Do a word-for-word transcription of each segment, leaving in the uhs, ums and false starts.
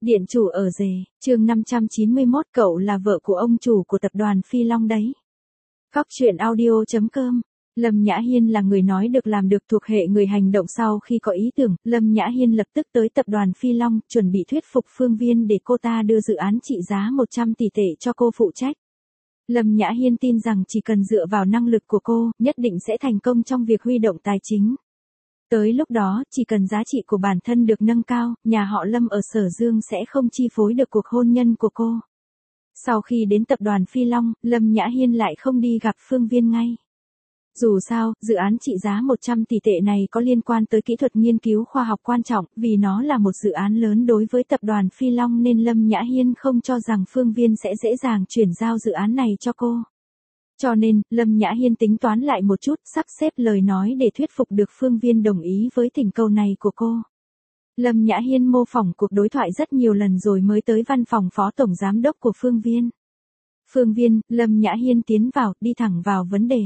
Điện chủ ở rể, chương năm trăm chín mươi mốt, cậu là vợ của ông chủ của tập đoàn Phi Long đấy. Góc truyện audio chấm com. Lâm Nhã Hiên là người nói được làm được, thuộc hệ người hành động. Sau khi có ý tưởng, Lâm Nhã Hiên lập tức tới tập đoàn Phi Long, chuẩn bị thuyết phục Phương Viên để cô ta đưa dự án trị giá một trăm tỷ tệ cho cô phụ trách. Lâm Nhã Hiên tin rằng chỉ cần dựa vào năng lực của cô, nhất định sẽ thành công trong việc huy động tài chính. Tới lúc đó, chỉ cần giá trị của bản thân được nâng cao, nhà họ Lâm ở Sở Dương sẽ không chi phối được cuộc hôn nhân của cô. Sau khi đến tập đoàn Phi Long, Lâm Nhã Hiên lại không đi gặp Phương Viên ngay. Dù sao, dự án trị giá một trăm tỷ tệ này có liên quan tới kỹ thuật nghiên cứu khoa học quan trọng, vì nó là một dự án lớn đối với tập đoàn Phi Long nên Lâm Nhã Hiên không cho rằng Phương Viên sẽ dễ dàng chuyển giao dự án này cho cô. Cho nên, Lâm Nhã Hiên tính toán lại một chút, sắp xếp lời nói để thuyết phục được Phương Viên đồng ý với thỉnh cầu này của cô. Lâm Nhã Hiên mô phỏng cuộc đối thoại rất nhiều lần rồi mới tới văn phòng phó tổng giám đốc của Phương Viên. Phương Viên, Lâm Nhã Hiên tiến vào, đi thẳng vào vấn đề.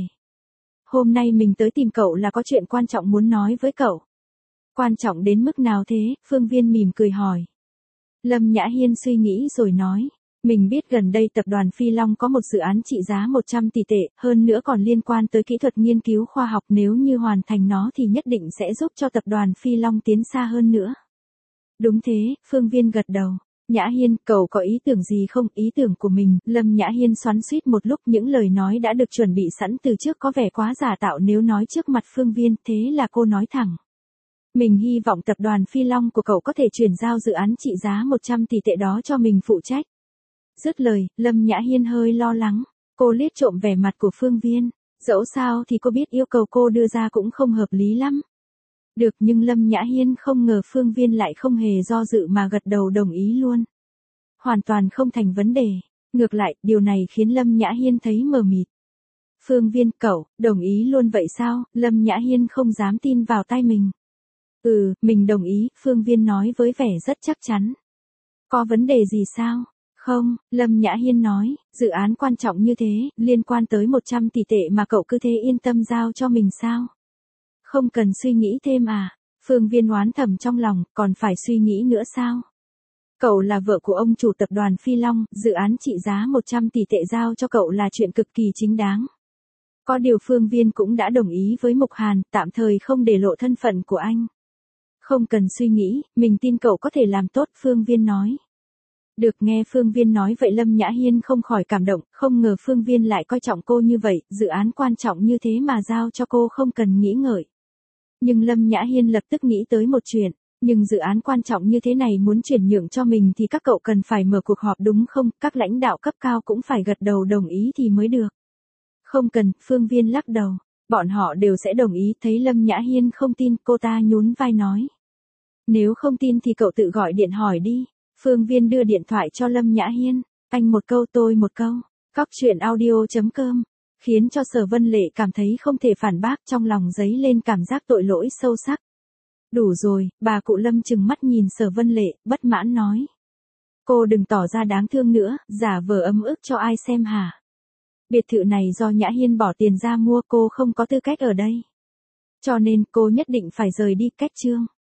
Hôm nay mình tới tìm cậu là có chuyện quan trọng muốn nói với cậu. Quan trọng đến mức nào thế? Phương Viên mỉm cười hỏi. Lâm Nhã Hiên suy nghĩ rồi nói. Mình biết gần đây tập đoàn Phi Long có một dự án trị giá một trăm tỷ tệ, hơn nữa còn liên quan tới kỹ thuật nghiên cứu khoa học, nếu như hoàn thành nó thì nhất định sẽ giúp cho tập đoàn Phi Long tiến xa hơn nữa. Đúng thế, Phương Viên gật đầu. Nhã Hiên, cậu có ý tưởng gì không? Ý tưởng của mình, Lâm Nhã Hiên xoắn xuýt một lúc, những lời nói đã được chuẩn bị sẵn từ trước có vẻ quá giả tạo nếu nói trước mặt Phương Viên, thế là cô nói thẳng. Mình hy vọng tập đoàn Phi Long của cậu có thể chuyển giao dự án trị giá một trăm tỷ tệ đó cho mình phụ trách. Dứt lời, Lâm Nhã Hiên hơi lo lắng, cô liếc trộm vẻ mặt của Phương Viên, dẫu sao thì cô biết yêu cầu cô đưa ra cũng không hợp lý lắm. Được, nhưng Lâm Nhã Hiên không ngờ Phương Viên lại không hề do dự mà gật đầu đồng ý luôn. Hoàn toàn không thành vấn đề, ngược lại, điều này khiến Lâm Nhã Hiên thấy mờ mịt. Phương Viên, cậu, đồng ý luôn vậy sao? Lâm Nhã Hiên không dám tin vào tai mình. Ừ, mình đồng ý, Phương Viên nói với vẻ rất chắc chắn. Có vấn đề gì sao? Không, Lâm Nhã Hiên nói, dự án quan trọng như thế, liên quan tới một trăm tỷ tệ mà cậu cứ thế yên tâm giao cho mình sao? Không cần suy nghĩ thêm à? Phương Viên oán thầm trong lòng, còn phải suy nghĩ nữa sao? Cậu là vợ của ông chủ tập đoàn Phi Long, dự án trị giá một trăm tỷ tệ giao cho cậu là chuyện cực kỳ chính đáng. Có điều Phương Viên cũng đã đồng ý với Mục Hàn, tạm thời không để lộ thân phận của anh. Không cần suy nghĩ, mình tin cậu có thể làm tốt, Phương Viên nói. Được, nghe Phương Viên nói vậy Lâm Nhã Hiên không khỏi cảm động, không ngờ Phương Viên lại coi trọng cô như vậy, dự án quan trọng như thế mà giao cho cô không cần nghĩ ngợi. Nhưng Lâm Nhã Hiên lập tức nghĩ tới một chuyện, nhưng dự án quan trọng như thế này muốn chuyển nhượng cho mình thì các cậu cần phải mở cuộc họp đúng không, các lãnh đạo cấp cao cũng phải gật đầu đồng ý thì mới được. Không cần, Phương Viên lắc đầu, bọn họ đều sẽ đồng ý. Thấy Lâm Nhã Hiên không tin, cô ta nhún vai nói. Nếu không tin thì cậu tự gọi điện hỏi đi. Phương Viên đưa điện thoại cho Lâm Nhã Hiên, anh một câu tôi một câu. Góc truyện audio chấm com, khiến cho Sở Vân Lệ cảm thấy không thể phản bác, trong lòng dấy lên cảm giác tội lỗi sâu sắc. Đủ rồi, bà cụ Lâm trừng mắt nhìn Sở Vân Lệ, bất mãn nói. Cô đừng tỏ ra đáng thương nữa, giả vờ ấm ức cho ai xem hả? Biệt thự này do Nhã Hiên bỏ tiền ra mua, cô không có tư cách ở đây. Cho nên cô nhất định phải rời đi, cách chương.